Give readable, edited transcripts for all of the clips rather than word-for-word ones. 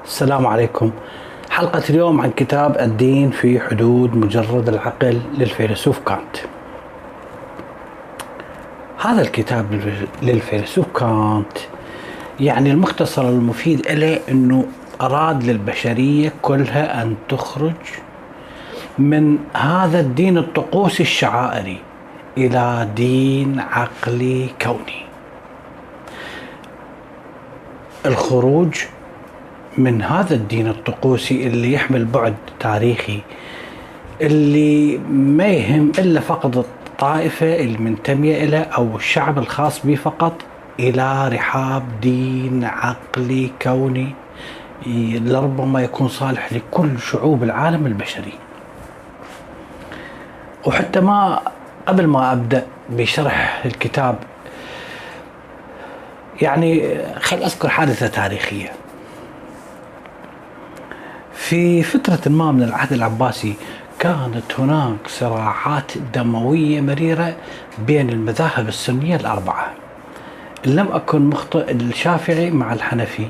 السلام عليكم. حلقة اليوم عن كتاب الدين في حدود مجرد العقل للفيلسوف كانت. هذا الكتاب للفيلسوف كانت يعني المختصر المفيد له أنه أراد للبشرية كلها أن تخرج من هذا الدين الطقوسي الشعائري إلى دين عقلي كوني. الخروج من هذا الدين الطقوسي اللي يحمل بعد تاريخي، اللي ما يهم إلا فقط الطائفة المنتمية إلى أو الشعب الخاص به فقط، إلى رحاب دين عقلي كوني لربما يكون صالح لكل شعوب العالم البشري. وحتى قبل ما أبدأ بشرح الكتاب يعني خل أذكر حادثة تاريخية. في فترة ما من العهد العباسي كانت هناك صراعات دموية مريرة بين المذاهب السنية الأربعة، إن لم أكن مخطئ الشافعي مع الحنفي.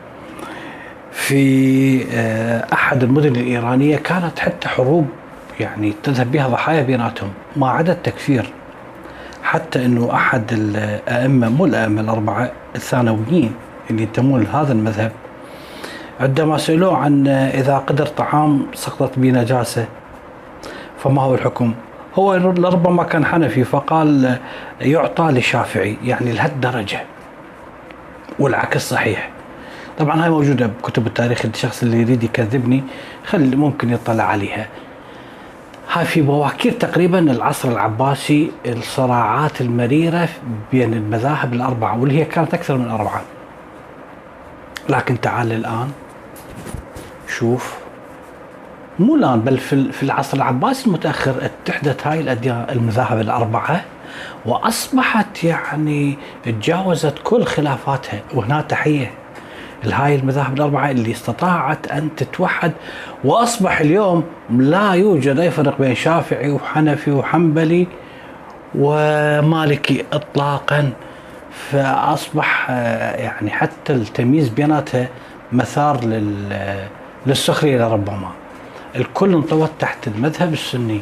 في أحد المدن الإيرانية كانت حتى حروب يعني تذهب بها ضحايا بيناتهم، ما عدا التكفير. حتى أنه أحد الأئمة، مو الأئمة الأربعة، الثانويين اللي ينتمون لهذا المذهب، عندما سألوه عن إذا قدر طعام سقطت به نجاسة فما هو الحكم، هو لربما كان حنفي فقال يعطى للشافعي، يعني لهالدرجة. والعكس صحيح. طبعا هاي موجودة بكتب التاريخ، الشخص اللي يريد يكذبني ممكن يطلع عليها. هاي في بواكير تقريبا العصر العباسي الصراعات المريرة بين المذاهب الأربعة، واللي هي كانت أكثر من أربعة. لكن تعال الآن شوف، مو الآن بل في العصر العباسي المتأخر اتحدت هاي الأديان المذاهب الأربعة، وأصبحت يعني تجاوزت كل خلافاتها. وهنا تحية لهاي المذاهب الأربعة اللي استطاعت أن تتوحد، وأصبح اليوم لا يوجد أي فرق بين شافعي وحنفي وحنبلي ومالكي إطلاقا. فأصبح يعني حتى التمييز بيناتها مثار للسخرية لربما. الكل انطوت تحت المذهب السني.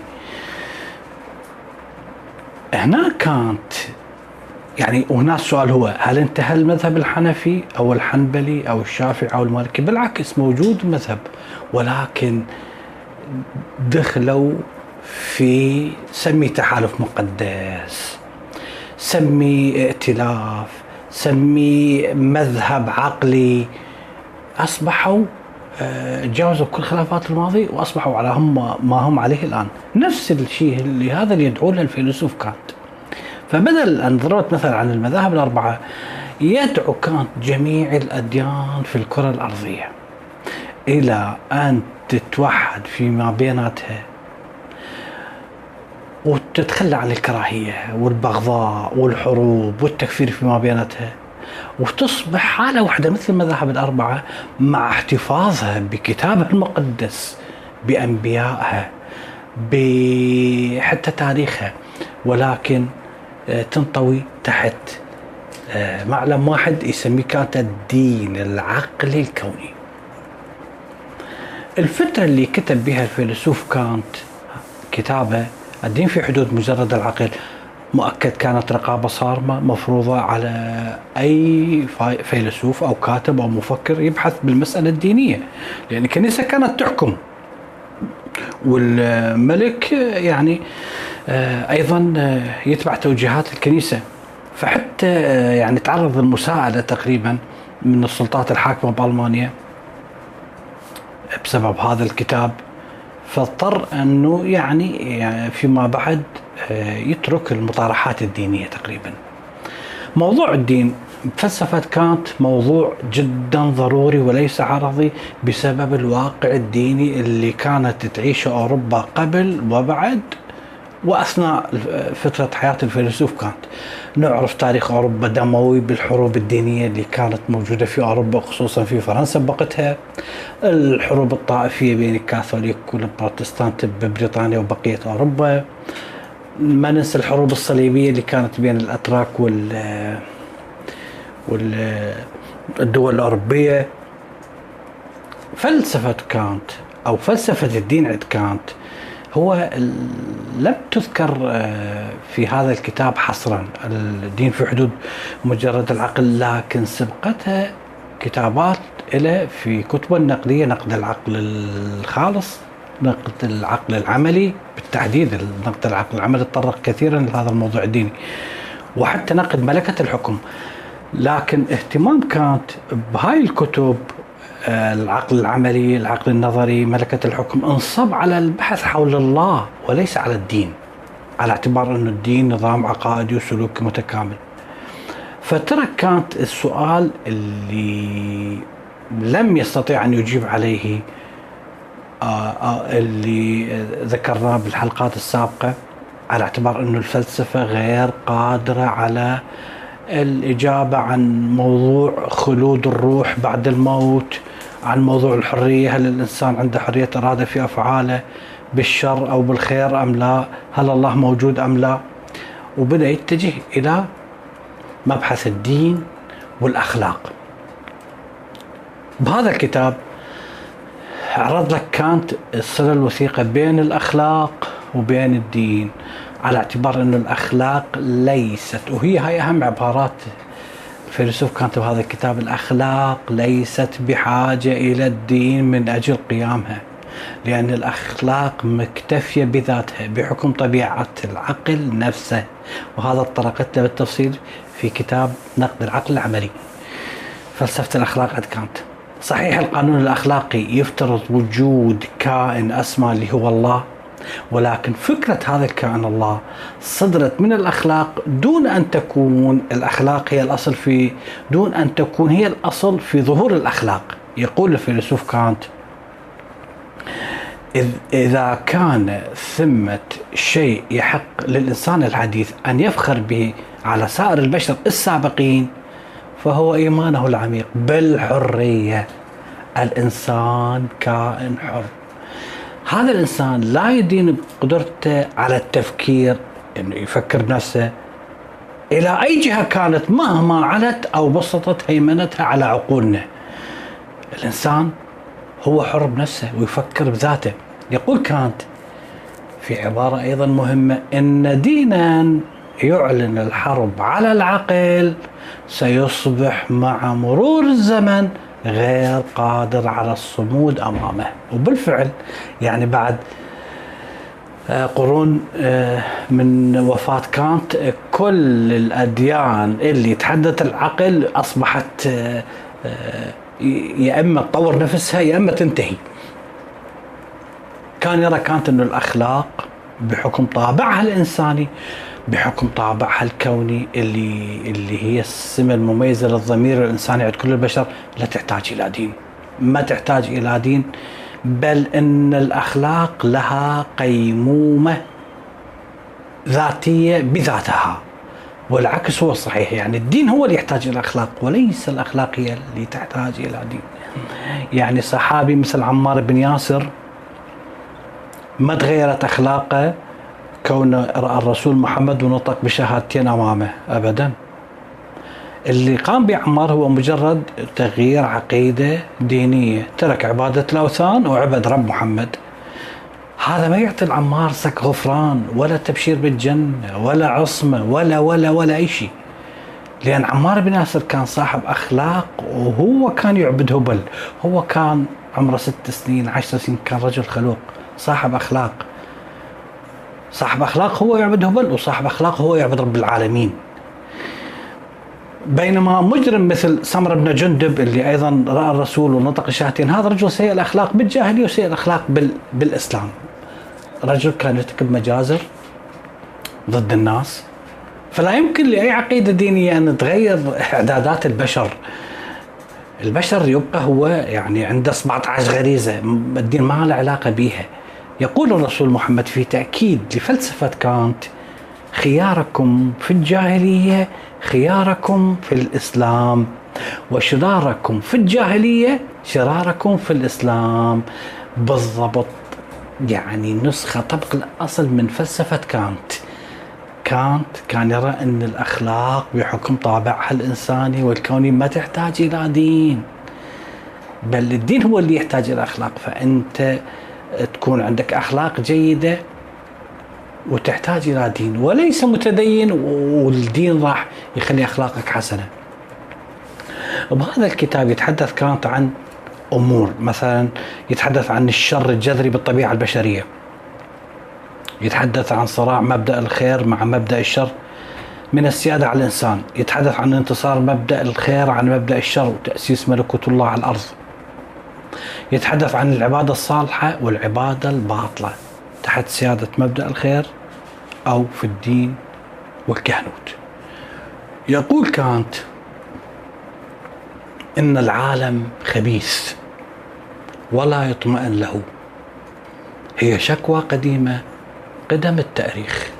هنا كانت يعني، وهنا السؤال هو هل انتهى المذهب الحنفي أو الحنبلي أو الشافعي أو المالكي؟ بالعكس، موجود مذهب، ولكن دخلوا في سمي تحالف مقدس، سمي ائتلاف، سمي مذهب عقلي. أصبحوا تجاوزوا كل خلافات الماضي، وأصبحوا على ما هم عليه الآن. نفس الشيء اللي هذا اللي يدعو له الفيلسوف كانت. فبدل أن ضربت مثلا عن المذاهب الأربعة، يدعو كانت جميع الأديان في الكرة الأرضية إلى أن تتوحد فيما بيناتها، وتتخلى عن الكراهية والبغضاء والحروب والتكفير فيما بيناتها، وتصبح حالة واحدة مثل المذاهب الأربعة، مع احتفاظها بكتابها المقدس، بأنبيائها، حتى تاريخها، ولكن تنطوي تحت معلم واحد يسميه كانت الدين العقلي الكوني. الفترة اللي كتب بها الفيلسوف كانت كتابه الدين في حدود مجرد العقل، مؤكد كانت رقابة صارمة مفروضة على أي فيلسوف أو كاتب أو مفكر يبحث بالمسألة الدينية، لأن الكنيسة كانت تحكم، والملك يعني أيضا يتبع توجيهات الكنيسة. فحتى يعني تعرض المساعدة تقريبا من السلطات الحاكمة بألمانيا بسبب هذا الكتاب، فاضطر أنه يعني فيما بعد يترك المطارحات الدينية تقريبا. موضوع الدين بفلسفة كانت موضوع جدا ضروري وليس عرضي، بسبب الواقع الديني اللي كانت تعيشه أوروبا قبل وبعد وأثناء فترة حياة الفيلسوف كانت. نعرف تاريخ أوروبا دموي بالحروب الدينية اللي كانت موجودة في أوروبا، خصوصا في فرنسا بوقتها، الحروب الطائفية بين الكاثوليك والبروتستانت ببريطانيا وبقية أوروبا. ما ننسى الحروب الصليبية اللي كانت بين الأتراك والدول الأوروبية. فلسفة كانت أو فلسفة الدين عند كانت هو لم تذكر في هذا الكتاب حصرا الدين في حدود مجرد العقل، لكن سبقتها كتابات إلى في كتب النقدية، نقد العقل الخالص، نقد العقل العملي، بالتحديد نقد العقل العملي تطرق كثيرا لهذا الموضوع الديني، وحتى نقد ملكة الحكم. لكن اهتمام كانت بهاي الكتب العقل العملي، العقل النظري، ملكة الحكم، انصب على البحث حول الله وليس على الدين، على اعتبار أن الدين نظام عقائدي وسلوكي متكامل. فترك كانت السؤال اللي لم يستطيع أن يجيب عليه اللي ذكرناه بالحلقات السابقة، على اعتبار أن الفلسفة غير قادرة على الإجابة عن موضوع خلود الروح بعد الموت، عن موضوع الحرية، هل الإنسان عنده حرية إرادة في أفعاله بالشر أو بالخير أم لا، هل الله موجود أم لا. وبدأ يتجه إلى مبحث الدين والأخلاق. بهذا الكتاب عرض لك كانت الصلة الوثيقة بين الأخلاق وبين الدين، على اعتبار أن الأخلاق ليست، وهي هاي أهم عبارات الفيلسوف كانت بهذا الكتاب، الأخلاق ليست بحاجة إلى الدين من أجل قيامها، لأن الأخلاق مكتفية بذاتها بحكم طبيعة العقل نفسه. وهذا طرقت له بالتفصيل في كتاب نقد العقل العملي، فلسفة الأخلاق عند كانت. صحيح القانون الأخلاقي يفترض وجود كائن أسمى اللي هو الله، ولكن فكرة هذا الكائن الله صدرت من الأخلاق دون أن تكون الأخلاق هي الأصل في، دون أن تكون هي الأصل في ظهور الأخلاق. يقول الفيلسوف كانت: إذا كان ثمة شيء يحق للإنسان الحديث أن يفخر به على سائر البشر السابقين فهو إيمانه العميق بالحرية. الإنسان كائن حر، هذا الإنسان لا يدين بقدرته على التفكير، إنه يفكر نفسه إلى أي جهة كانت مهما علت أو بسطت هيمنتها على عقولنا. الإنسان هو حر بنفسه ويفكر بذاته. يقول كانت في عبارة أيضا مهمة: إن دينا يعلن الحرب على العقل سيصبح مع مرور الزمن غير قادر على الصمود أمامه. وبالفعل يعني بعد قرون من وفاة كانت كل الأديان اللي تحدث العقل أصبحت يا إما تطور نفسها يا إما تنتهي. كان يرى كانت أن الأخلاق بحكم طابعها الإنساني، بحكم طابعها الكوني اللي هي السمة المميزة للضمير الإنساني عند كل البشر، لا تحتاج إلى دين، ما تحتاج إلى دين، بل أن الأخلاق لها قيمومة ذاتية بذاتها، والعكس هو الصحيح. يعني الدين هو اللي يحتاج إلى الأخلاق وليس الأخلاق هي اللي تحتاج إلى دين. يعني صحابي مثل عمار بن ياسر ما تغيرت أخلاقه كون رأى الرسول محمد ونطق بشهادتين أمامه أبدا. اللي قام بعمار هو مجرد تغيير عقيدة دينية، ترك عبادة الأوثان وعبد رب محمد. هذا ما يعطي العمار سك غفران ولا تبشير بالجنة ولا عصمة ولا أي شيء، لأن عمار بن ياسر كان صاحب أخلاق، وهو كان يعبد هبل. هو كان عمره 6 سنين 10 سنين، كان رجل خلوق صاحب أخلاق. صاحب أخلاق هو يعبد هبل، وصاحب أخلاق هو يعبد رب العالمين. بينما مجرم مثل سمرة بن جندب اللي أيضا رأى الرسول ونطق الشهادتين، هذا رجل سيء الأخلاق بالجاهلية وسيء الأخلاق بالإسلام. رجل كان يرتكب مجازر ضد الناس، فلا يمكن لأي عقيدة دينية أن تغير إعدادات البشر. البشر يبقى هو يعني عنده 17 غريزة، الدين ما له علاقة بيها. يقول الرسول محمد في تأكيد لفلسفة كانت: خياركم في الجاهلية خياركم في الإسلام، وشراركم في الجاهلية شراركم في الإسلام. بالضبط، يعني نسخة طبق الأصل من فلسفة كانت. كانت كان يرى أن الأخلاق بحكم طابعها الإنساني والكوني ما تحتاج إلى دين. بل الدين هو اللي يحتاج إلى أخلاق. فأنت تكون عندك أخلاق جيدة وتحتاج إلى دين، وليس متدين والدين راح يخلي أخلاقك حسنة. وبهذا الكتاب يتحدث كانت عن أمور، مثلا يتحدث عن الشر الجذري بالطبيعة البشرية، يتحدث عن صراع مبدأ الخير مع مبدأ الشر من السيادة على الإنسان، يتحدث عن انتصار مبدأ الخير عن مبدأ الشر وتأسيس ملكوت الله على الأرض، يتحدث عن العبادة الصالحة والعبادة الباطلة تحت سيادة مبدأ الخير أو في الدين والكهنوت. يقول كانت إن العالم خبيث ولا يطمئن له، هي شكوى قديمة قدم التاريخ.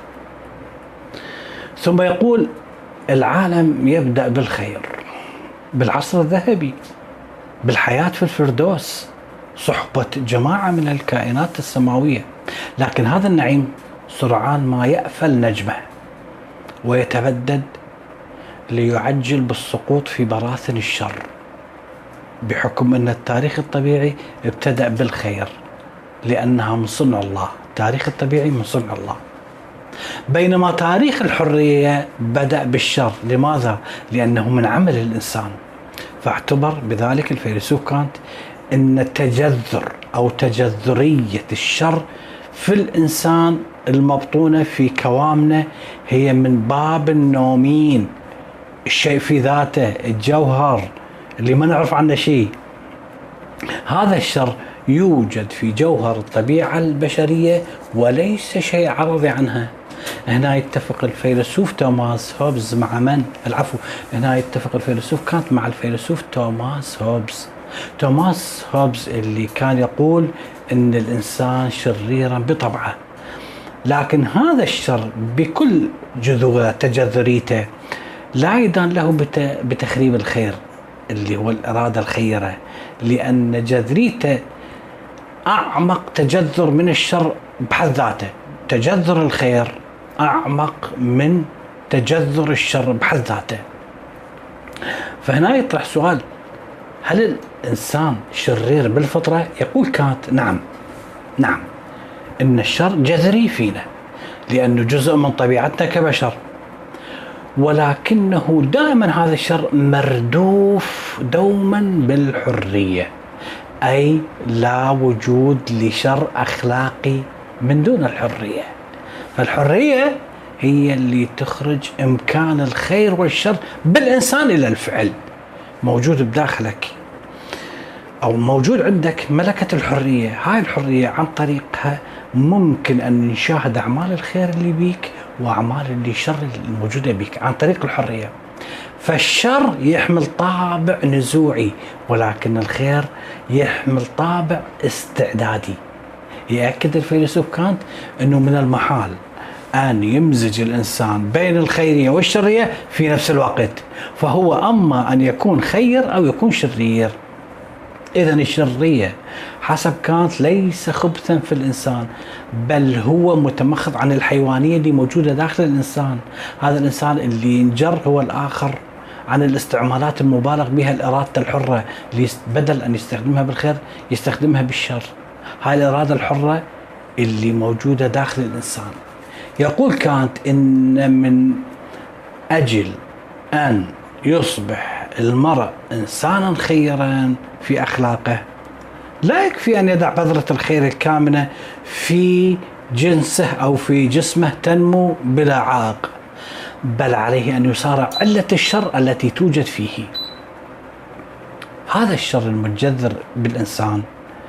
ثم يقول العالم يبدأ بالخير، بالعصر الذهبي، بالحياة في الفردوس، صحبة جماعة من الكائنات السماوية، لكن هذا النعيم سرعان ما يأفل نجمه ويتبدد ليعجل بالسقوط في براثن الشر، بحكم أن التاريخ الطبيعي ابتدأ بالخير لأنها من صنع الله. التاريخ الطبيعي من صنع الله، بينما تاريخ الحرية بدأ بالشر. لماذا؟ لأنه من عمل الإنسان. فاعتبر بذلك الفيلسوف كانت أن التجذر أو تجذرية الشر في الإنسان المبطونة في كوامنه هي من باب النومين، الشيء في ذاته، الجوهر اللي ما نعرف عنه شيء. هذا الشر يوجد في جوهر الطبيعة البشرية وليس شيء عرضي عنها. هنا يتفق الفيلسوف توماس هوبز مع من؟ هنا يتفق الفيلسوف كانت مع الفيلسوف توماس هوبز. توماس هوبز اللي كان يقول إن الإنسان شريرا بطبعه، لكن هذا الشر بكل جذوره تجذريته لا يدان له بتخريب الخير اللي هو الإرادة الخيرة، لأن جذريته أعمق تجذر من الشر بحد ذاته. تجذر الخير أعمق من تجذر الشر بحد ذاته. فهنا يطرح سؤال: هل الإنسان شرير بالفطرة؟ يقول كانت نعم، إن الشر جذري فينا لأنه جزء من طبيعتنا كبشر، ولكنه دائما هذا الشر مردوف دوما بالحرية، أي لا وجود لشر أخلاقي من دون الحرية. فالحرية هي اللي تخرج إمكان الخير والشر بالإنسان إلى الفعل، موجود بداخلك أو موجود عندك ملكة الحرية. هاي الحرية عن طريقها ممكن أن نشاهد أعمال الخير اللي بيك وأعمال الشر الموجودة بيك عن طريق الحرية. فالشر يحمل طابع نزوعي، ولكن الخير يحمل طابع استعدادي. يأكد الفيلسوف كانت أنه من المحال أن يمزج الإنسان بين الخيرية والشرية في نفس الوقت، فهو أما أن يكون خير أو يكون شرير. إذن الشرية حسب كانت ليس خبثا في الإنسان، بل هو متمخض عن الحيوانية اللي موجودة داخل الإنسان. هذا الإنسان اللي ينجر هو الآخر عن الاستعمالات المبالغ بها الإرادة الحرة، اللي بدل أن يستخدمها بالخير يستخدمها بالشر. هاي الإرادة الحرة اللي موجودة داخل الإنسان. يقول كانت إن من أجل أن يصبح المرء إنسانا خيرا في أخلاقه لا يكفي أن يدع بذرة الخير الكامنة في جنسه أو في جسمه تنمو بلا عائق، بل عليه أن يصارع علة الشر التي توجد فيه. هذا الشر المتجذر بالإنسان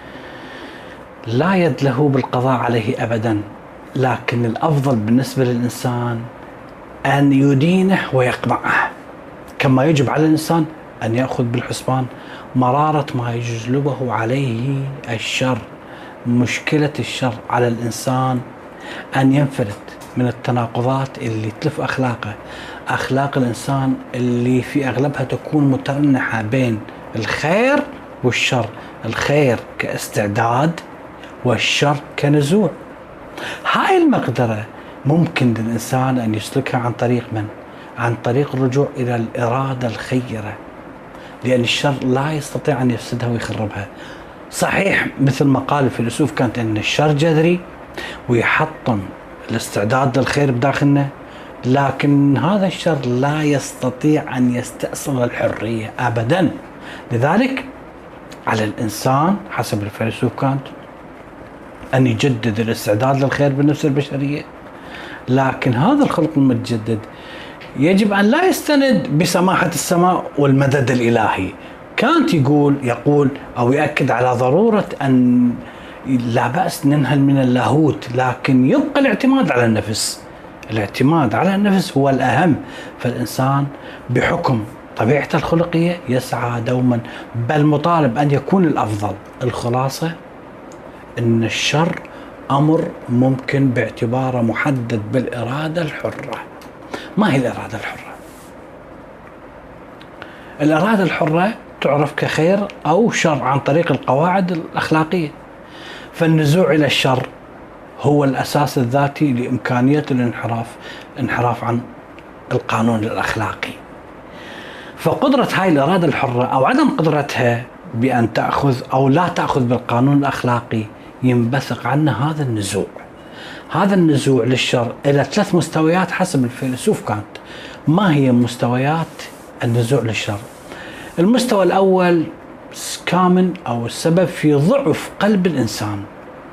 لا يد له بالقضاء عليه أبدا، لكن الأفضل بالنسبة للإنسان أن يدينه ويقمعه، كما يجب على الإنسان أن يأخذ بالحسبان مرارة ما يجلبه عليه الشر. مشكلة الشر على الإنسان أن ينفلت من التناقضات اللي تلف أخلاقه. أخلاق الإنسان اللي في أغلبها تكون مترنحة بين الخير والشر، الخير كاستعداد والشر كنزوع. هاي المقدرة ممكن للإنسان أن يسلكها عن طريق من؟ عن طريق الرجوع إلى الإرادة الخيرة لأن الشر لا يستطيع أن يفسدها ويخربها. صحيح مثل ما قال الفيلسوف كانت أن الشر جذري ويحطم الاستعداد للخير بداخلنا، لكن هذا الشر لا يستطيع أن يستأصل الحرية أبدا. لذلك على الإنسان حسب الفيلسوف كانت أن يجدد الاستعداد للخير بالنفس البشرية، لكن هذا الخلق المتجدد يجب أن لا يستند بسماحة السماء والمدد الإلهي. كانت يقول أو يأكد على ضرورة أن لا بأس ننهل من اللاهوت، لكن يبقى الاعتماد على النفس. الاعتماد على النفس هو الأهم. فالإنسان بحكم طبيعته الخلقية يسعى دوما، بل مطالب أن يكون الأفضل. الخلاصة أن الشر أمر ممكن باعتباره محدد بالإرادة الحرة. ما هي الإرادة الحرة؟ الإرادة الحرة تعرف كخير أو شر عن طريق القواعد الأخلاقية. فالنزوع إلى الشر هو الأساس الذاتي لإمكانية الانحراف عن القانون الأخلاقي. فقدرة هاي الإرادة الحرة أو عدم قدرتها بأن تأخذ أو لا تأخذ بالقانون الأخلاقي ينبثق عنه هذا النزوع. هذا النزوع للشر إلى 3 مستويات حسب الفيلسوف كانت. ما هي مستويات النزوع للشر؟ المستوى الأول كامن أو السبب في ضعف قلب الإنسان.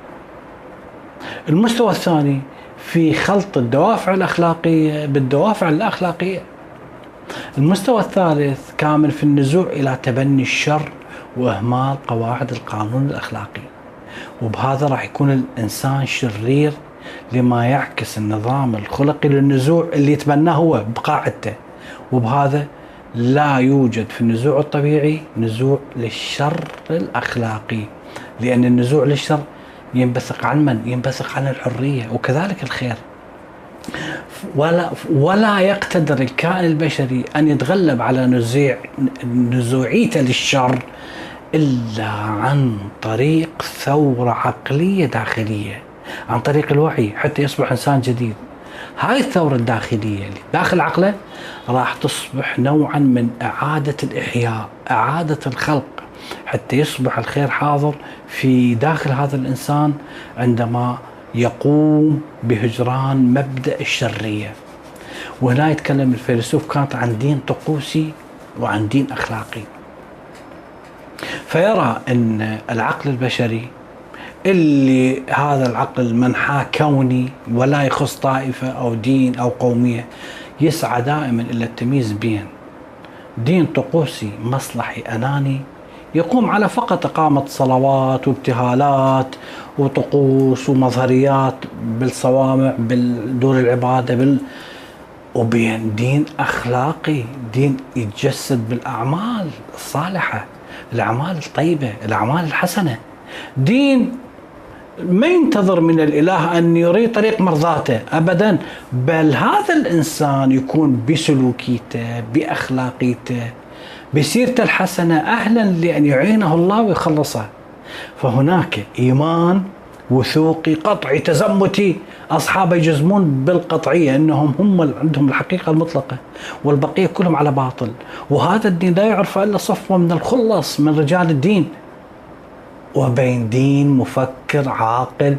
المستوى الثاني في خلط الدوافع الأخلاقية بالدوافع الأخلاقية. المستوى الثالث كامل في النزوع إلى تبني الشر وإهمال قواعد القانون الأخلاقي. وبهذا راح يكون الإنسان شرير لما يعكس النظام الخلقي للنزوع اللي يتبناه هو بقاعدته. وبهذا لا يوجد في النزوع الطبيعي نزوع للشر الأخلاقي، لأن النزوع للشر ينبثق عن من؟ ينبثق عن الحرية. وكذلك الخير. ولا يقتدر الكائن البشري أن يتغلب على نزوعيته للشر إلا عن طريق ثورة عقلية داخلية، عن طريق الوعي، حتى يصبح إنسان جديد. هاي الثورة الداخلية اللي داخل عقله راح تصبح نوعا من إعادة الإحياء، إعادة الخلق، حتى يصبح الخير حاضر في داخل هذا الإنسان عندما يقوم بهجران مبدأ الشرية. وهنا يتكلم الفيلسوف كانت عن دين طقوسي وعن دين أخلاقي. فيرى أن العقل البشري اللي هذا العقل منحى كوني ولا يخص طائفة أو دين أو قومية، يسعى دائما إلى التمييز بين دين طقوسي مصلحي أناني يقوم على فقط إقامة صلوات وابتهالات وطقوس ومظهريات بالصوامع بالدور العبادة وبين دين أخلاقي، دين يتجسد بالأعمال الصالحة، الأعمال الطيبة، الأعمال الحسنة. دين ما ينتظر من الإله أن يري طريق مرضاته أبدا، بل هذا الإنسان يكون بسلوكيته بأخلاقيته بسيرته الحسنة أهلا لأن يعينه الله ويخلصه. فهناك إيمان وثوقي قطعي تزمتي، أصحابه يجزمون بالقطعية أنهم هم عندهم الحقيقة المطلقة والبقية كلهم على باطل. وهذا الدين لا يعرف إلا صفوة من الخلص من رجال الدين، وبين دين مفكر عاقل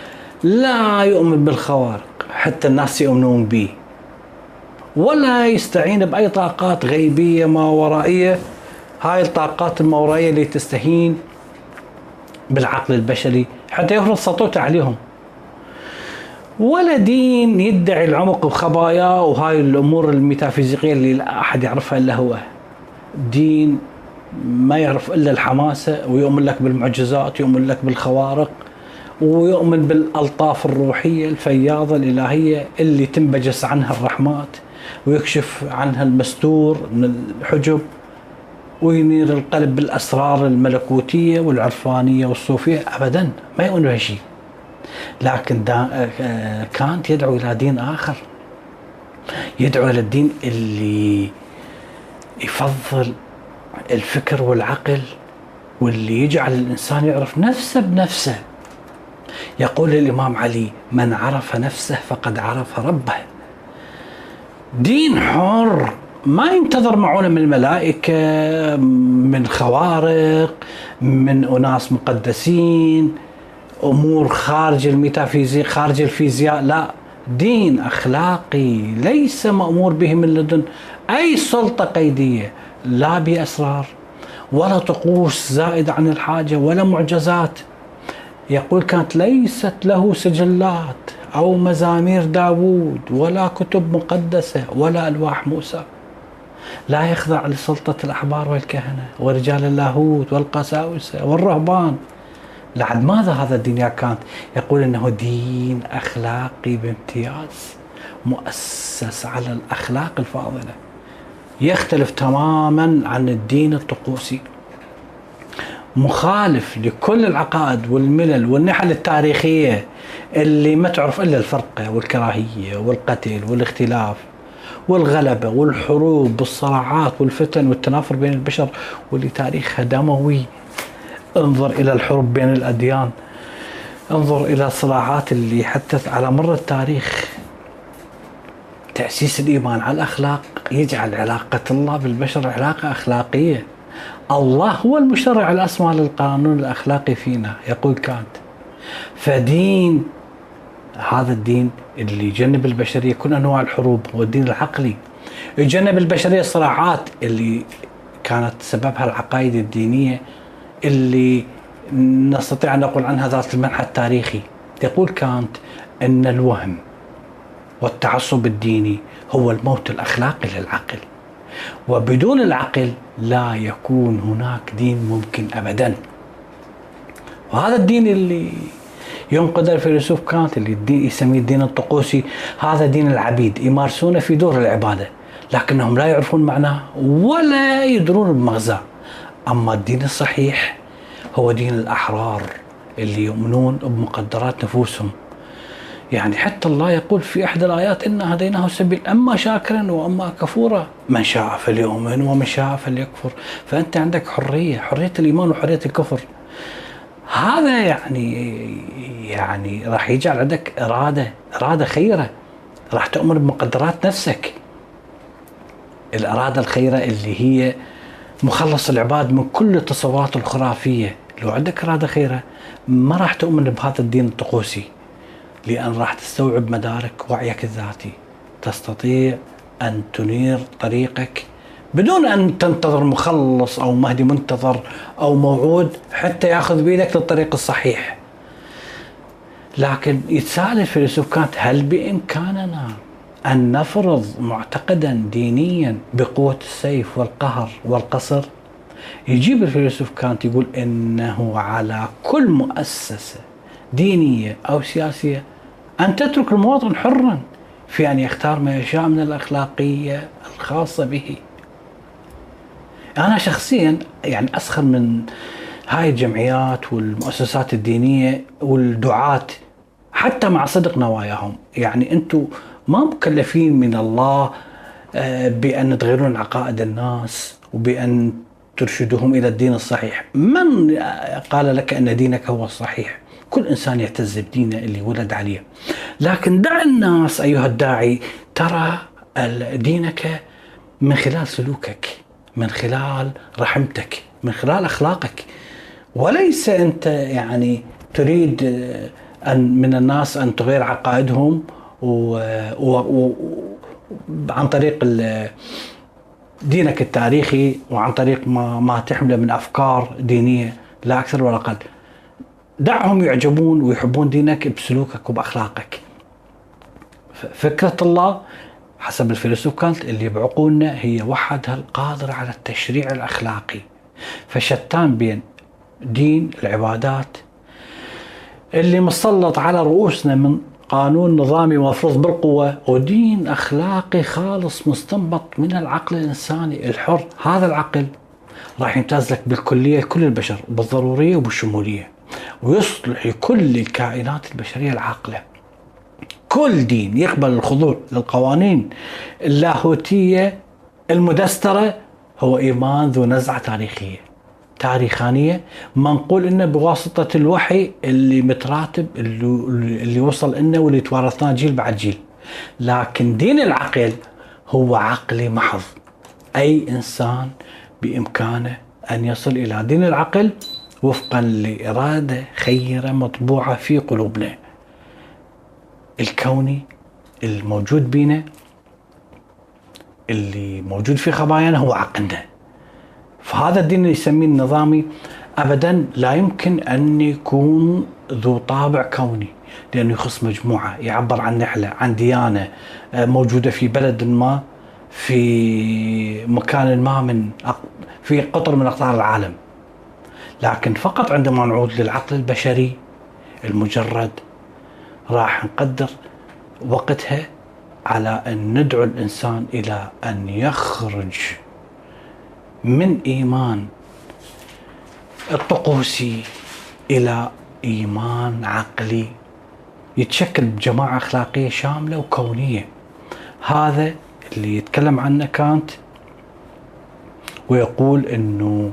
لا يؤمن بالخوارق حتى الناس يؤمنون به، ولا يستعين بأي طاقات غيبية ما ورائية، هاي الطاقات الماورائية اللي تستهين بالعقل البشري حتى يفرض سطوته عليهم. ولا دين يدعي العمق بخباياه وهاي الأمور الميتافيزيقية اللي لا أحد يعرفها إلا هو. دين ما يعرف إلا الحماسة، ويؤمن لك بالمعجزات، يؤمن لك بالخوارق، ويؤمن بالألطاف الروحية الفياضة الإلهية اللي تنبجس عنها الرحمات ويكشف عنها المستور من الحجب، وينير القلب بالأسرار الملكوتية والعرفانية والصوفية. أبدا ما يؤمن بهالشيء. لكن كانت يدعو إلى دين آخر، يدعو إلى الدين اللي يفضل الفكر والعقل، واللي يجعل الإنسان يعرف نفسه بنفسه. يقول الإمام علي: من عرف نفسه فقد عرف ربه. دين حر ما ينتظر معونة من الملائكة، من خوارق، من أناس مقدسين، أمور خارج الميتافيزيق، خارج الفيزياء. لا، دين أخلاقي ليس مأمور به من لدن أي سلطة قيدية، لا بأسرار ولا طقوس زائدة عن الحاجة ولا معجزات. يقول كانت ليست له سجلات أو مزامير داوود ولا كتب مقدسة ولا ألواح موسى. لا يخضع لسلطة الأحبار والكهنة ورجال اللاهوت والقساوسة والرهبان. لعد ماذا هذا الدين يا كانت؟ يقول إنه دين أخلاقي بامتياز، مؤسس على الأخلاق الفاضلة، يختلف تماما عن الدين الطقوسي، مخالف لكل العقائد والملل والنحل التاريخية اللي ما تعرف إلا الفرقة والكراهية والقتل والاختلاف والغلبة والحروب والصراعات والفتن والتنافر بين البشر، واللي تاريخها دموي. انظر إلى الحروب بين الأديان، انظر إلى الصراعات اللي حدثت على مر التاريخ. تأسيس الإيمان على الأخلاق يجعل علاقة الله بالبشر علاقة أخلاقية. الله هو المشرع الأسمى للقانون الأخلاقي فينا، يقول كانت. فدين هذا الدين اللي يجنب البشرية كل أنواع الحروب، هو الدين العقلي. يجنب البشرية الصراعات اللي كانت سببها العقائد الدينية اللي نستطيع أن نقول عنها ذات المنحى التاريخي. يقول كانت أن الوهم والتعصب الديني هو الموت الأخلاقي للعقل، وبدون العقل لا يكون هناك دين ممكن أبدا. وهذا الدين اللي ينقد الفيلسوف كانت، اللي الدين يسميه الدين الطقوسي، هذا دين العبيد يمارسونه في دور العبادة، لكنهم لا يعرفون معناه ولا يدرون بمغزاه. أما الدين الصحيح هو دين الأحرار اللي يؤمنون بمقدرات نفوسهم. يعني حتى الله يقول في أحد الآيات إنا هديناه السبيل أما شاكرا وأما كفورا، من شاء فليؤمن ومن شاء فليكفر. فأنت عندك حرية الإيمان وحرية الكفر. هذا يعني راح يجعل عندك إرادة خيرة، راح تؤمن بمقدرات نفسك. الإرادة الخيرة اللي هي مخلص العباد من كل التصورات الخرافية. لو عندك إرادة خيرة ما راح تؤمن بهذا الدين الطقوسي، لأن راح تستوعب مدارك وعيك الذاتي، تستطيع أن تنير طريقك بدون أن تنتظر مخلص أو مهدي منتظر أو موعود حتى يأخذ بيدك للطريق الصحيح. لكن يتساءل الفيلسوف كانت: هل بإمكاننا أن نفرض معتقدا دينيا بقوة السيف والقهر والقصر؟ يجيب الفيلسوف كانت يقول إنه على كل مؤسسة دينية أو سياسية أن تترك المواطن حرا في أن يختار ما يشاء من الأخلاقية الخاصة به. أنا شخصيا يعني أسخر من هاي الجمعيات والمؤسسات الدينية والدعاة حتى مع صدق نواياهم. يعني أنتم ما مكلفين من الله بأن تغيرون عقائد الناس وبأن ترشدهم إلى الدين الصحيح. من قال لك أن دينك هو الصحيح؟ كل إنسان يعتز بدينه اللي ولد عليه. لكن دع الناس أيها الداعي ترى دينك من خلال سلوكك، من خلال رحمتك، من خلال أخلاقك، وليس أنت يعني تريد من الناس أن تغير عقائدهم عن طريق دينك التاريخي وعن طريق ما تحمله من أفكار دينية، لا أكثر ولا أقل. دعهم يعجبون ويحبون دينك بسلوكك وبأخلاقك. فكرة الله حسب الفيلسوف كانت اللي بعقولنا هي وحدها القادرة على التشريع الأخلاقي. فشتان بين دين العبادات اللي مسلط على رؤوسنا من قانون نظامي مفروض بالقوة، ودين أخلاقي خالص مستنبط من العقل الإنساني الحر. هذا العقل راح يمتاز لك بالكلية كل البشر، بالضرورية وبالشمولية، ويصلح لكل الكائنات البشرية العاقلة. كل دين يقبل الخضوع للقوانين اللاهوتية المدسترة هو إيمان ذو نزعة تاريخانية منقول إنه بواسطة الوحي اللي متراتب اللي وصل إنه واللي توارثناه جيل بعد جيل. لكن دين العقل هو عقلي محض، أي إنسان بإمكانه أن يصل إلى دين العقل وفقا لإرادة خيرة مطبوعة في قلوبنا. الكوني الموجود بينا، اللي موجود في خبايانا، هو عقلنا. فهذا الدين اللي يسميه النظامي أبدا لا يمكن أن يكون ذو طابع كوني، لأنه يخص مجموعة، يعبر عن نحلة، عن ديانة موجودة في بلد ما، في مكان ما، في قطر من أقطار العالم. لكن فقط عندما نعود للعقل البشري المجرد راح نقدر وقتها على أن ندعو الإنسان إلى أن يخرج من إيمان الطقوسي إلى إيمان عقلي يتشكل بجماعة أخلاقية شاملة وكونية. هذا اللي يتكلم عنه كانت، ويقول أنه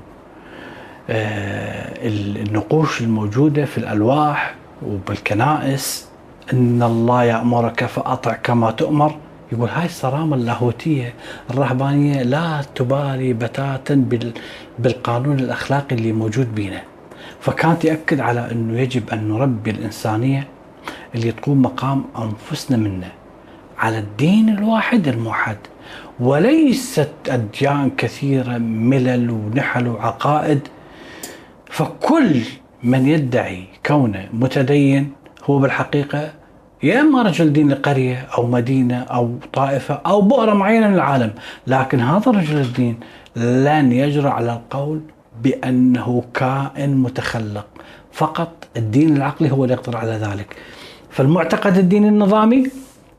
النقوش الموجودة في الألواح وبالكنائس، إن الله يأمرك فأطع كما تؤمر، يقول هاي الصرامة اللاهوتية الرهبانية لا تبالي بتاتا بالقانون الأخلاقي اللي موجود بينا. فكانت يأكد على أنه يجب أن نربي الإنسانية اللي تقوم مقام أنفسنا منا على الدين الواحد الموحد، وليست أديان كثيرة، ملل ونحل وعقائد. فكل من يدعي كونه متدين هو بالحقيقة يا إما رجل دين لقرية أو مدينة أو طائفة أو بؤرة معينة من العالم، لكن هذا رجل الدين لن يجرؤ على القول بأنه كائن متخلق. فقط الدين العقلي هو اللي يقدر على ذلك. فالمعتقد الديني النظامي،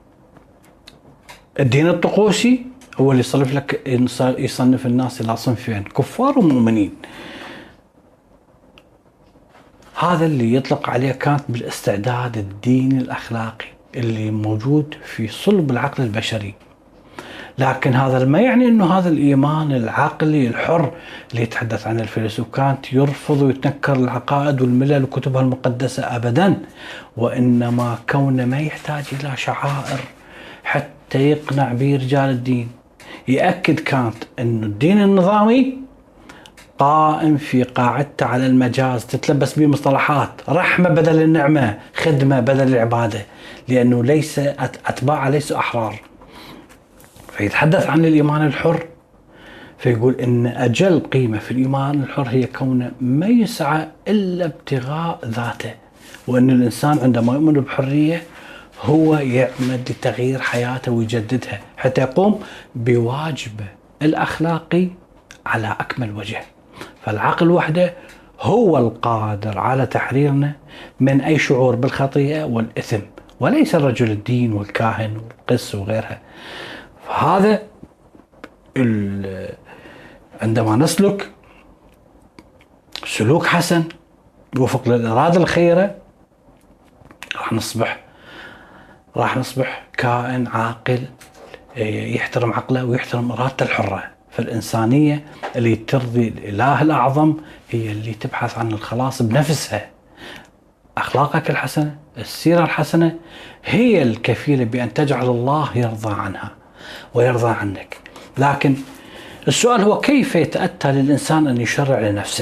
الدين الطقوسي، هو اللي يصنف الناس إلى صنفين: كفار ومؤمنين. هذا اللي يطلق عليه كانت بالاستعداد الديني الأخلاقي اللي موجود في صلب العقل البشري. لكن هذا ما يعني أنه هذا الإيمان العقلي الحر اللي يتحدث عنه الفيلسوف كانت يرفض ويتنكر العقائد والملل وكتبها المقدسة أبدا، وإنما كونه ما يحتاج إلى شعائر حتى يقنع به رجال الدين. يأكد كانت أنه الدين النظامي قائم في قاعدته على المجاز، تتلبس به مصطلحات رحمة بدل النعمة، خدمة بدل العبادة، لأنه ليس أتباع ليسوا أحرار. فيتحدث عن الإيمان الحر، فيقول إن أجل قيمة في الإيمان الحر هي كونه ما يسعى إلا ابتغاء ذاته، وأن الإنسان عندما يؤمن بحرية هو يعمد لتغيير حياته ويجددها حتى يقوم بواجبه الأخلاقي على أكمل وجه. فالعقل وحده هو القادر على تحريرنا من أي شعور بالخطيئة والإثم، وليس رجل الدين والكاهن والقس وغيرها. فهذا عندما نسلك سلوك حسن وفق للإرادة الخيرة راح نصبح كائن عاقل يحترم عقله ويحترم إرادته الحرة. فالإنسانية اللي ترضي الإله الأعظم هي اللي تبحث عن الخلاص بنفسها. أخلاقك الحسنة، السيرة الحسنة، هي الكفيلة بأن تجعل الله يرضى عنها ويرضى عنك. لكن السؤال هو كيف يتأتى للإنسان أن يشرع لنفسه؟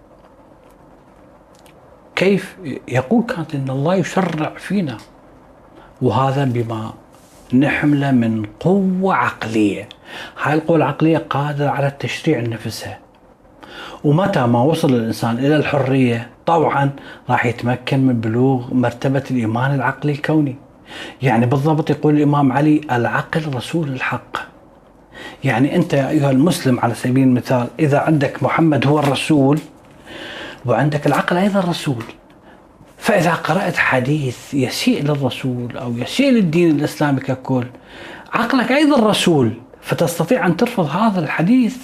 كيف؟ يقول كانت إن الله يشرع فينا، وهذا بما نحمله من قوة عقلية. هاي القوة العقلية قادرة على التشريع لنفسها، ومتى ما وصل الإنسان إلى الحرية طبعا راح يتمكن من بلوغ مرتبة الإيمان العقلي الكوني. يعني بالضبط يقول الإمام علي: العقل رسول الحق. يعني أنت يا أيها المسلم على سبيل المثال، إذا عندك محمد هو الرسول وعندك العقل أيضا رسول، فإذا قرأت حديث يسيء للرسول أو يسيء للدين الإسلامي ككل، عقلك أيضا رسول، فتستطيع أن ترفض هذا الحديث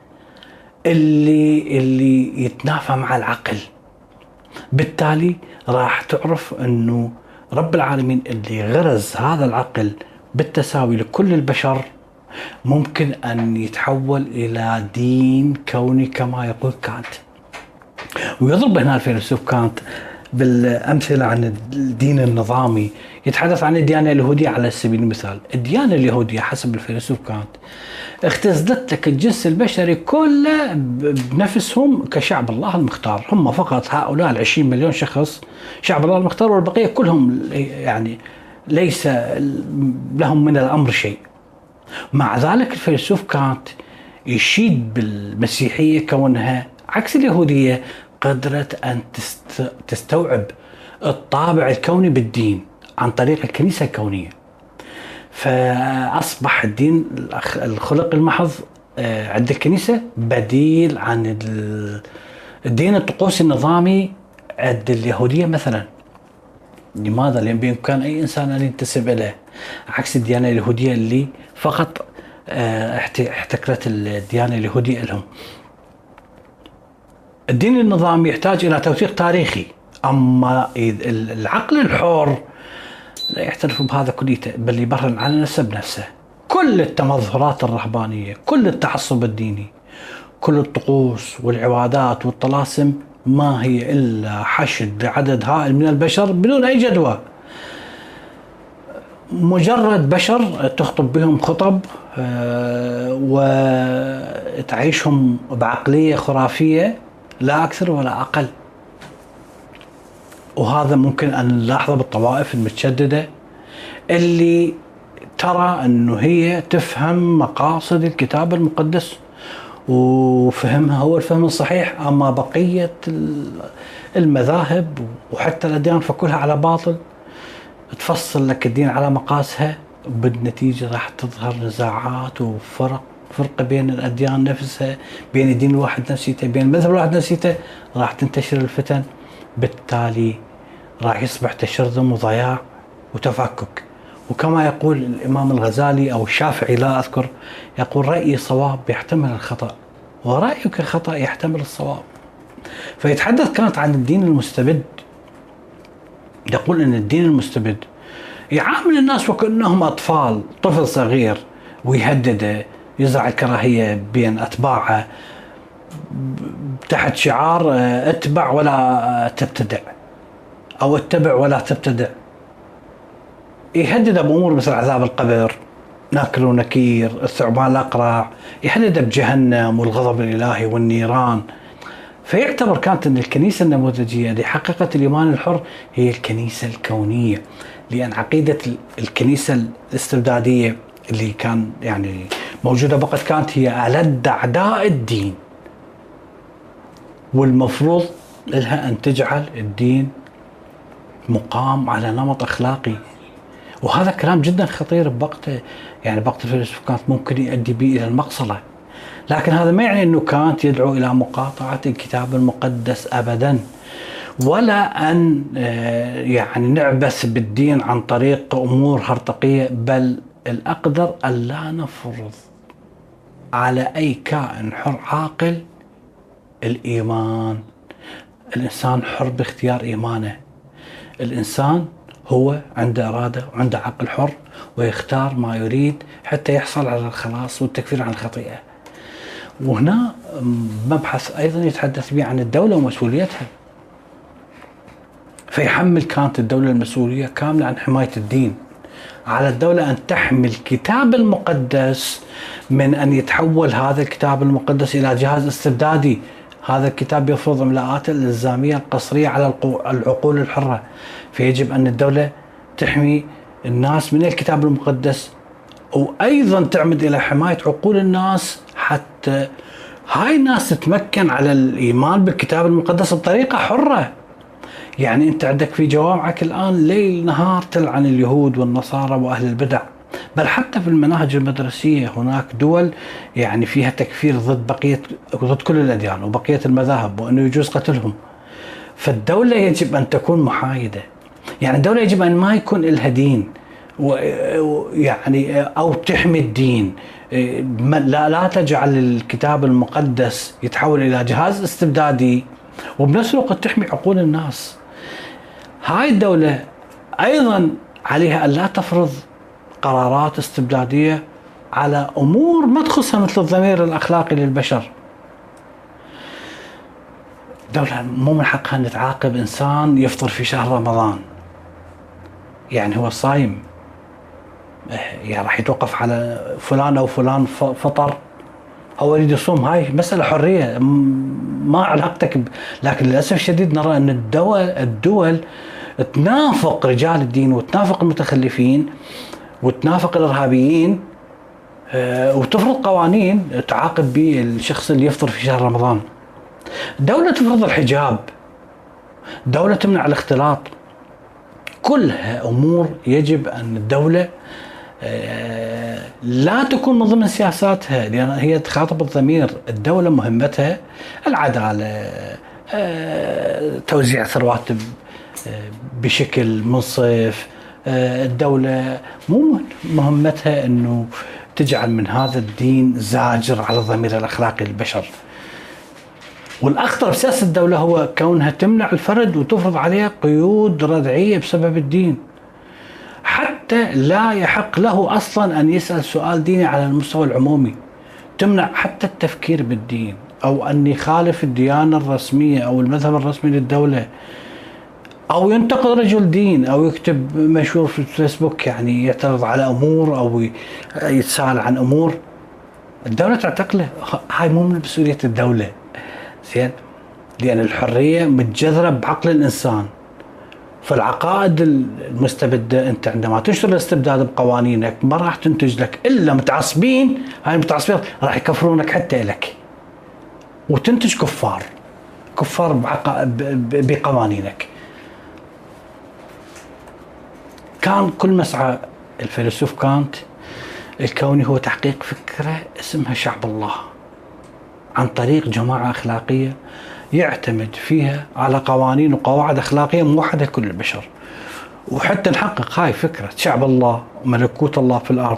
اللي يتنافى مع العقل. بالتالي راح تعرف أنه رب العالمين اللي غرز هذا العقل بالتساوي لكل البشر ممكن أن يتحول إلى دين كوني كما يقول كانت. ويضرب هنا الفيلسوف كانت بالأمثلة عن الدين النظامي، يتحدث عن الديانة اليهودية على سبيل المثال. الديانة اليهودية حسب الفيلسوف كانت اختزلت لك الجنس البشري كله بنفسهم كشعب الله المختار، هم فقط هؤلاء 20 مليون شخص شعب الله المختار، والبقية كلهم يعني ليس لهم من الأمر شيء. مع ذلك الفيلسوف كانت يشيد بالمسيحية كونها عكس اليهودية قدرت أن تستوعب الطابع الكوني بالدين عن طريق الكنيسة الكونية. فأصبح الدين الخلق المحض عند الكنيسة بديل عن الدين الطقوسي النظامي عند اليهودية مثلا. لماذا؟ لأن بإمكان أي إنسان أن ينتسب إليه، عكس الديانة اليهودية اللي فقط احتكرت الديانة اليهودية لهم. الدين النظامي يحتاج إلى توثيق تاريخي، أما العقل الحر لا يعترف بهذا كليته، بل يبرهن على نسب نفسه. كل التمظهرات الرهبانية، كل التعصب الديني، كل الطقوس والعبادات والطلاسم ما هي إلا حشد عدد هائل من البشر بدون أي جدوى، مجرد بشر تخطب بهم خطب وتعيشهم بعقلية خرافية لا أكثر ولا أقل. وهذا ممكن أن نلاحظه بالطوائف المتشددة اللي ترى أنه هي تفهم مقاصد الكتاب المقدس وفهمها هو الفهم الصحيح، أما بقية المذاهب وحتى الأديان فكلها على باطل، تفصل لك الدين على مقاسها، بالنتيجة راح تظهر نزاعات فرق بين الأديان نفسها، بين الدين الواحد نفسيته، بين المذهب الواحد نفسيته، راح تنتشر الفتن. بالتالي راح يصبح تشرذم وضياع وتفكك. وكما يقول الإمام الغزالي أو الشافعي لا أذكر، يقول رأيي صواب يحتمل الخطأ، ورأيك خطأ يحتمل الصواب. فيتحدث كانت عن الدين المستبد، يقول أن الدين المستبد يعامل الناس وكأنهم أطفال، طفل صغير، ويهدده، يزرع الكراهية بين أتباعه تحت شعار اتبع ولا تبتدع، أو اتبع ولا تبتدع. يهدد بأمور مثل عذاب القبر، ناكل ونكير، الثعبان الأقرع، يهدد بجهنم والغضب الإلهي والنيران. فيعتبر كانت أن الكنيسة النموذجية اللي حققت الإيمان الحر هي الكنيسة الكونية، لأن عقيدة الكنيسة الاستبدادية اللي كان يعني موجودة بقت كانت هي ألد أعداء الدين، والمفروض لها أن تجعل الدين مقام على نمط أخلاقي. وهذا كلام جدا خطير بوقته، يعني بوقت الفيلسوف كانت ممكن يؤدي به إلى المقصلة، لكن هذا ما يعني أنه كانت يدعو إلى مقاطعة الكتاب المقدس أبدا، ولا أن يعني نعبث بالدين عن طريق أمور هرطقية، بل الأقدر أن لا نفرض على أي كائن حر عاقل الإيمان. الإنسان حر باختيار إيمانه، الإنسان هو عنده إرادة وعنده عقل حر، ويختار ما يريد حتى يحصل على الخلاص والتكفير عن الخطيئة. وهنا مبحث أيضا يتحدث به عن الدولة ومسؤوليتها. فيحمل كانت الدولة المسؤولية كاملة عن حماية الدين. على الدولة أن تحمي الكتاب المقدس من أن يتحول هذا الكتاب المقدس إلى جهاز استبدادي. هذا الكتاب يفرض إملاءات الإلزامية القصرية على العقول الحرة، فيجب أن الدولة تحمي الناس من الكتاب المقدس، وأيضا تعمد إلى حماية عقول الناس حتى هاي الناس تتمكن على الإيمان بالكتاب المقدس بطريقة حرة. يعني أنت عندك في جوامعك الآن ليل نهار تلعن اليهود والنصارى وأهل البدع، بل حتى في المناهج المدرسية هناك دول يعني فيها تكفير ضد كل الأديان وبقية المذاهب، وأنه يجوز قتلهم. فالدولة يجب أن تكون محايدة، يعني الدولة يجب أن ما يكون لها دين يعني أو تحمي الدين، لا تجعل الكتاب المقدس يتحول إلى جهاز استبدادي، وبنفس الوقت تحمي عقول الناس. هاي الدولة أيضا عليها أن لا تفرض قرارات استبدادية على أمور ما تخصها مثل الضمير الأخلاقي للبشر. دولة مو من حقها أن تعاقب إنسان يفطر في شهر رمضان، يعني هو صايم، يعني راح يتوقف على فلان أو فلان فطر، هو يريد يصوم، هاي مسألة حرية ما علاقتك لكن للأسف الشديد نرى أن الدول تنافق رجال الدين وتنافق المتخلفين وتنافق الإرهابيين، وتفرض قوانين تعاقب به الشخص اللي يفطر في شهر رمضان. دولة تفرض الحجاب، دولة تمنع الاختلاط، كلها أمور يجب أن الدولة لا تكون من ضمن سياساتها، لأن هي تخاطب الضمير. الدولة مهمتها العدالة، توزيع ثروات بشكل منصف. الدولة مو مهمتها أنه تجعل من هذا الدين زاجر على الضمير الأخلاقي للبشر. والأخطر بسياسة الدولة هو كونها تمنع الفرد وتفرض عليه قيود ردعية بسبب الدين، حتى لا يحق له أصلا أن يسأل سؤال ديني على المستوى العمومي. تمنع حتى التفكير بالدين أو أن يخالف الديانة الرسمية أو المذهب الرسمي للدولة، أو ينتقد رجل دين أو يكتب مشهور في الفيسبوك يعني يعترض على أمور أو يتساءل عن أمور. الدولة تعتقله، هاي مو من مسؤولية الدولة، زين، لأن الحرية متجذرة بعقل الإنسان. فالعقائد المستبدة أنت عندما تنشر الاستبداد بقوانينك ما راح تنتج لك إلا متعصبين، هاي المتعصبين راح يكفرونك حتى لك وتنتج كفار بقوانينك. كان كل مسعى الفيلسوف كانت الكوني هو تحقيق فكرة اسمها شعب الله عن طريق جماعة أخلاقية يعتمد فيها على قوانين وقواعد أخلاقية موحدة لكل البشر. وحتى نحقق هاي فكرة شعب الله وملكوت الله في الأرض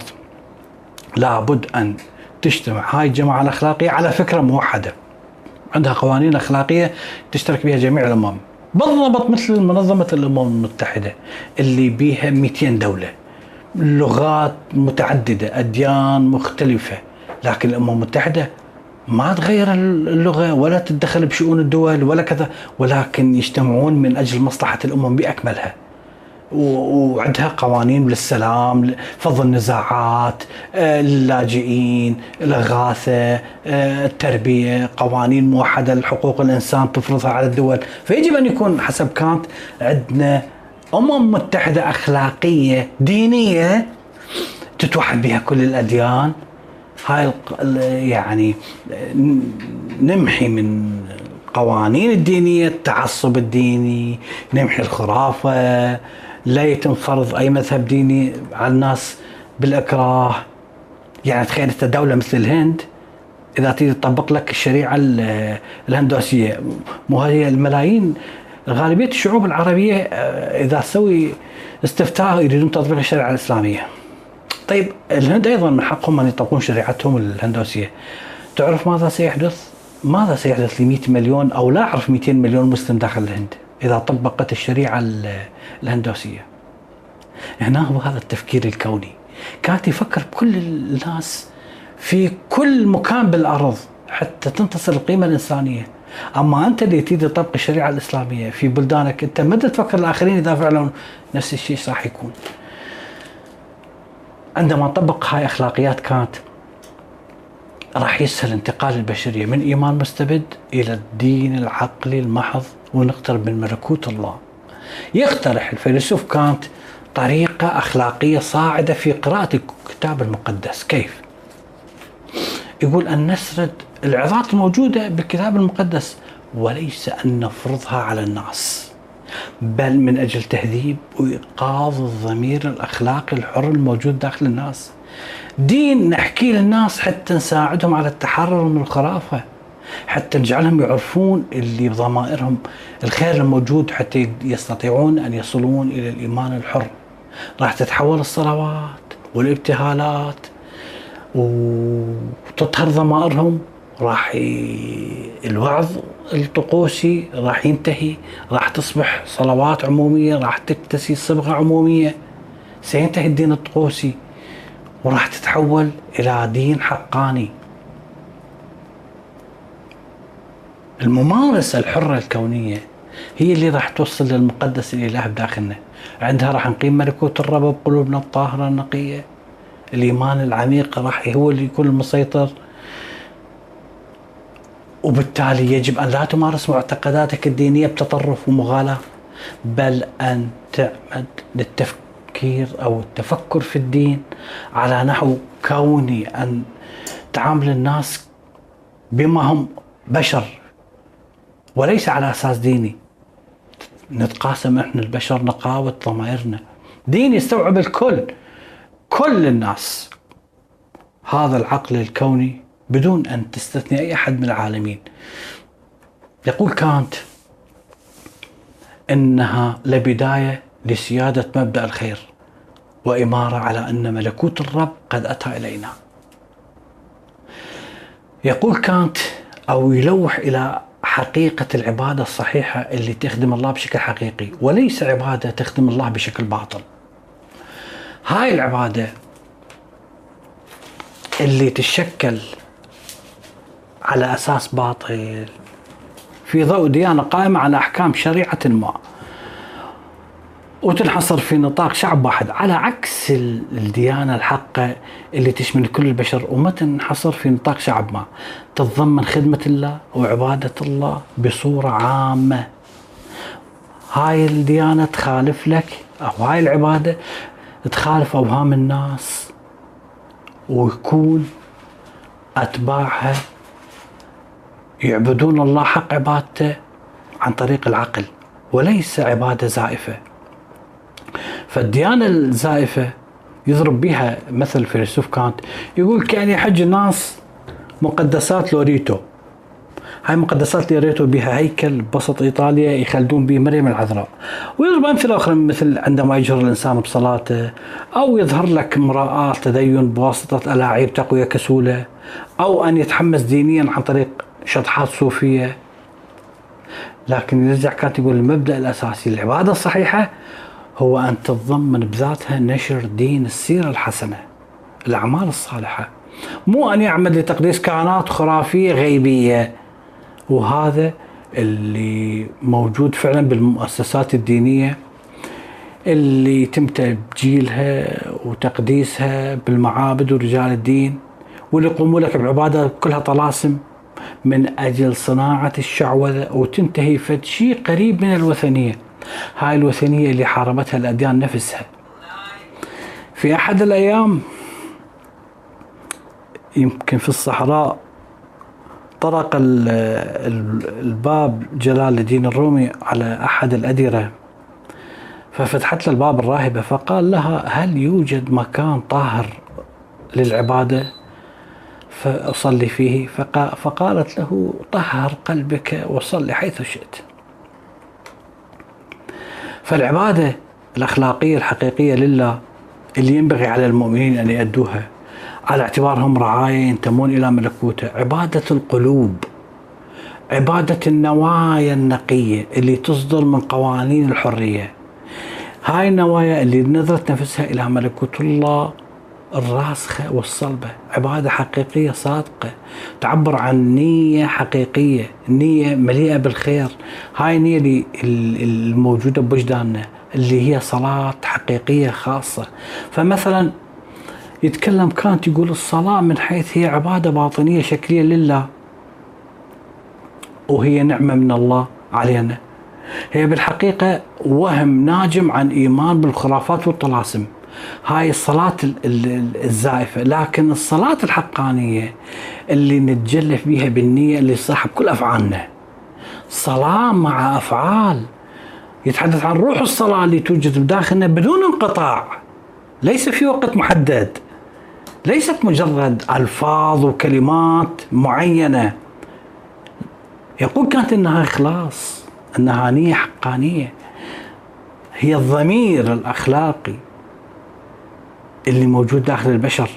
لابد أن تجتمع هاي الجماعة الأخلاقية على فكرة موحدة عندها قوانين أخلاقية تشترك بها جميع الأمم، بالضبط مثل منظمة الأمم المتحدة اللي بيها 200 دولة، لغات متعددة، أديان مختلفة، لكن الأمم المتحدة ما تغير اللغة ولا تتدخل بشؤون الدول ولا كذا، ولكن يجتمعون من أجل مصلحة الأمم بأكملها. وعندها قوانين للسلام، فض النزاعات، اللاجئين، الإغاثة، التربية، قوانين موحدة لحقوق الإنسان تفرضها على الدول. فيجب أن يكون حسب كانت عندنا أمم متحدة أخلاقية دينية تتوحد بها كل الأديان. هاي يعني نمحي من قوانين الدينية التعصب الديني، نمحي الخرافة، لا يتم فرض أي مذهب ديني على الناس بالإكراه. يعني تخيل أنت دولة مثل الهند إذا تريد تطبق لك الشريعة الهندوسية، مو هي الملايين غالبية الشعوب العربية إذا تسوي استفتاء يريدون تطبيق الشريعة الإسلامية. طيب الهند أيضا من حقهم أن يطبقون شريعتهم الهندوسية. تعرف ماذا سيحدث؟ ماذا سيحدث ل 100 مليون أو لا أعرف 200 مليون مسلم داخل الهند إذا طبقت الشريعة الهندوسية؟ هنا هو هذا التفكير الكوني، كانت يفكر بكل الناس في كل مكان بالأرض حتى تنتصر القيمة الإنسانية. أما أنت اللي تريد تطبق الشريعة الإسلامية في بلدانك، أنت ما تفكر الآخرين إذا فعلوا نفس الشيء راح يكون. عندما نطبق هاي أخلاقيات كانت راح يسهل انتقال البشرية من إيمان مستبد إلى الدين العقلي المحض ونقترب من ملكوت الله. يقترح الفيلسوف كانت طريقة أخلاقية صاعدة في قراءة الكتاب المقدس. كيف؟ يقول أن نسرد العظات الموجودة بالكتاب المقدس وليس أن نفرضها على الناس، بل من أجل تهذيب وإيقاظ الضمير الأخلاقي الحر الموجود داخل الناس. دين نحكي للناس حتى نساعدهم على التحرر من الخرافة، حتى نجعلهم يعرفون اللي بضمائرهم الخير الموجود حتى يستطيعون أن يصلون إلى الإيمان الحر. راح تتحول الصلوات والابتهالات وتطهر ضمائرهم، راح الوعظ الطقوسي راح ينتهي، راح تصبح صلوات عمومية، راح تكتسي صبغة عمومية، سينتهي الدين الطقوسي وراح تتحول إلى دين حقاني. الممارسة الحرة الكونية هي اللي راح توصل للمقدس الإله بداخلنا. عندها راح نقيم ملكوت الرب بقلوبنا الطاهرة النقية. الإيمان العميق راح هو اللي يكون المسيطر، وبالتالي يجب أن لا تمارس معتقداتك الدينية بتطرف ومغالاة، بل أن تعمد للتفكير أو التفكر في الدين على نحو كوني، أن تعامل الناس بما هم بشر وليس على أساس ديني. نتقاسم إحنا البشر نقاوة ضمائرنا. دين يستوعب الكل، كل الناس. هذا العقل الكوني بدون أن تستثني أي أحد من العالمين. يقول كانت إنها لبداية لسيادة مبدأ الخير وإمارة على أن ملكوت الرب قد أتى إلينا. يقول كانت أو يلوح إلى حقيقة العبادة الصحيحة اللي تخدم الله بشكل حقيقي، وليس عبادة تخدم الله بشكل باطل. هاي العبادة اللي تشكل على أساس باطل في ضوء ديانة قائمة على أحكام شريعة ما، وتنحصر في نطاق شعب واحد، على عكس الديانة الحقة اللي تشمل كل البشر وما تنحصر في نطاق شعب ما، تتضمن خدمة الله وعبادة الله بصورة عامة. هاي الديانة تخالف لك، أو هاي العبادة تخالف أوهام الناس، ويكون أتباعها يعبدون الله حق عبادته عن طريق العقل، وليس عبادة زائفة. فالديانة الزائفة يضرب بها مثل الفيلسوف كانت، يقول كأن يحج الناس مقدسات لوريتو. هاي مقدسات لوريتو بها هيكل بوسط إيطاليا يخلدون به مريم العذراء، ويضرب أمثلة أخرى مثل عندما يجهر الإنسان بصلاته، أو يظهر لك امرأة تدين بواسطة ألاعيب تقوية كسولة، أو أن يتحمس دينيا عن طريق شطحات صوفية. لكن يرجع كانت يقول المبدأ الأساسي للعبادة الصحيحة هو أن تتضمن بذاتها نشر دين السيرة الحسنة، الأعمال الصالحة، مو أن يعمل لتقديس كائنات خرافية غيبية. وهذا اللي موجود فعلا بالمؤسسات الدينية اللي يتم تبجيلها وتقديسها بالمعابد ورجال الدين، واللي يقوموا لك بعبادة كلها طلاسم من أجل صناعة الشعوذة، وتنتهي فد شيء قريب من الوثنية. هاي الوثنية اللي حاربتها الأديان نفسها. في أحد الأيام يمكن في الصحراء طرق الباب جلال الدين الرومي على أحد الأديرة، ففتحت له الباب الراهبة فقال لها هل يوجد مكان طاهر للعبادة فأصلي فيه؟ فقالت له طهر قلبك وصلي حيث شئت. فالعبادة الأخلاقية الحقيقية لله اللي ينبغي على المؤمنين أن يأدوها على اعتبارهم رعاية ينتمون إلى ملكوته، عبادة القلوب، عبادة النوايا النقية اللي تصدر من قوانين الحرية. هاي النوايا اللي نظرت نفسها إلى ملكوت الله الراسخة والصلبة، عبادة حقيقية صادقة تعبر عن نية حقيقية، نية مليئة بالخير. هاي النية الموجودة بوجداننا اللي هي صلاة حقيقية خاصة. فمثلا يتكلم كانت يقول الصلاة من حيث هي عبادة باطنية شكلية لله، وهي نعمة من الله علينا، هي بالحقيقة وهم ناجم عن إيمان بالخرافات والطلاسم. هاي الصلاة الزائفة. لكن الصلاة الحقانية اللي نتجلف بها بالنية اللي صاحب كل أفعالنا، صلاة مع أفعال، يتحدث عن روح الصلاة اللي توجد بداخلنا بدون انقطاع، ليس في وقت محدد، ليست مجرد ألفاظ وكلمات معينة. يقول كانت إنها إخلاص، إنها نية حقانية، هي الضمير الأخلاقي اللي موجود داخل البشر،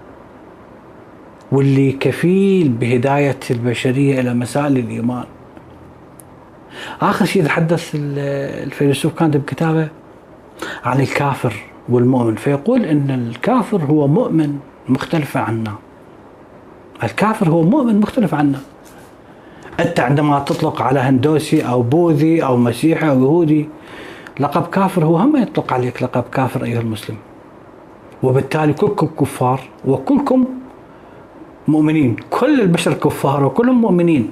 واللي كفيل بهداية البشرية إلى مسائل الإيمان. آخر شيء تحدث الفيلسوف كانت بكتابه عن الكافر والمؤمن، فيقول إن الكافر هو مؤمن مختلف عنا. الكافر هو مؤمن مختلف عنا. أنت عندما تطلق على هندوسي أو بوذي أو مسيحي أو يهودي لقب كافر، هو هم يطلق عليك لقب كافر أيها المسلم، وبالتالي كلكم كفار وكلكم مؤمنين، كل البشر كفار وكلهم مؤمنين.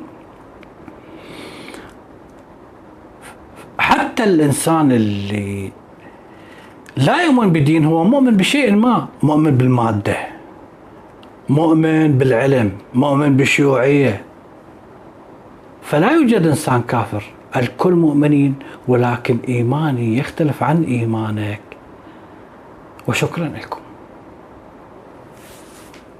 حتى الإنسان اللي لا يؤمن بدين هو مؤمن بشيء ما، مؤمن بالمادة، مؤمن بالعلم، مؤمن بالشيوعية، فلا يوجد إنسان كافر، الكل مؤمنين، ولكن إيماني يختلف عن إيمانك. وشكرا لكم.